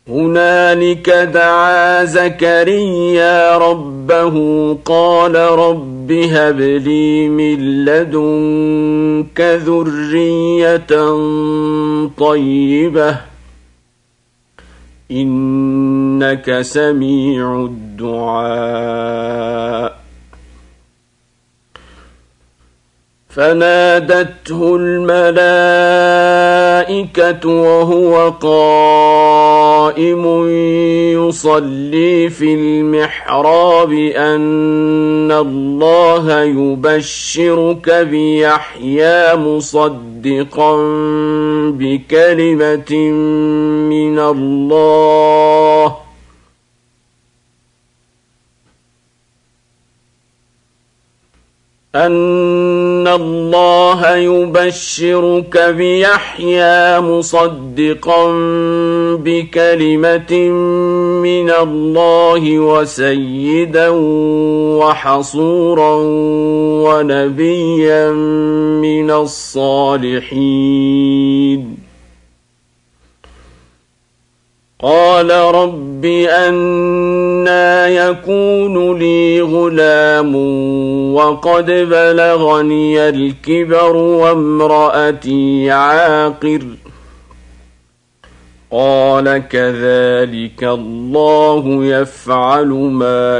هنالك دعا زكريا ربه قال رب هب لي من لدنك ذرية طيبة إنك سميع الدعاء. فنادته الملائكة وهو قائم يصلي في المحراب أن الله يبشرك بيحيى مصدقا بكلمة من الله أن الله يبشرك بيحيى مصدقا بكلمة من الله وسيدا وحصورا ونبيا من الصالحين. قال رب أنى يكون لي غلام وقد بلغني الكبر وامرأتي عاقر. قال كذلك الله يفعل ما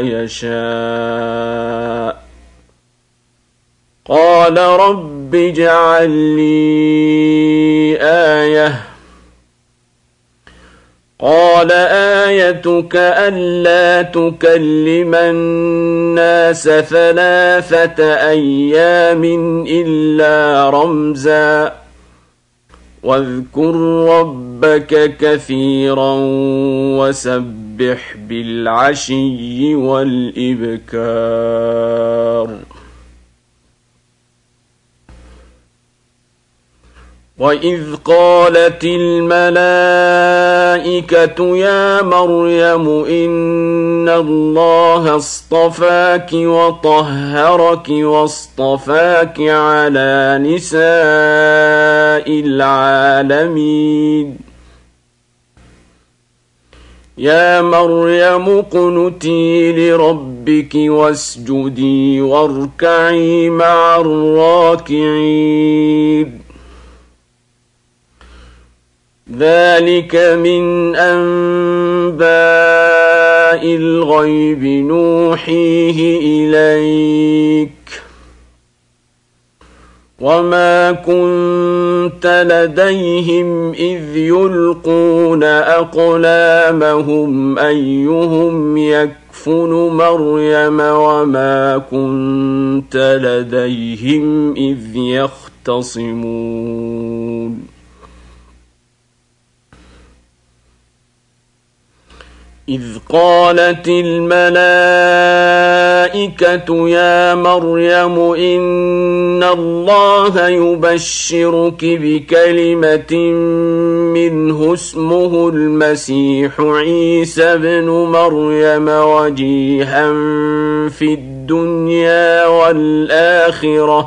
يشاء. قال رب اجعل لي آية. قال آيتك ألا تكلم الناس 3 أيام إلا رمزا واذكر ربك كثيرا وسبح بالعشي والإبكار. وإذ قالت الملائكة يا مريم إن الله اصطفاك وطهرك واصطفاك على نساء العالمين. يا مريم اقنتي لربك واسجدي واركعي مع الراكعين. ذلك من أنباء الغيب نوحيه إليك وما كنت لديهم إذ يلقون أقلامهم أيهم يكفل مريم وما كنت لديهم إذ يختصمون. إذ قالت الملائكة يا مريم إن الله يبشرك بكلمة منه اسمه المسيح عيسى ابن مريم في الدنيا والآخرة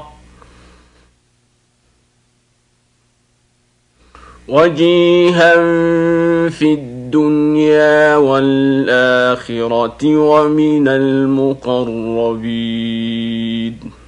ومن المقربين.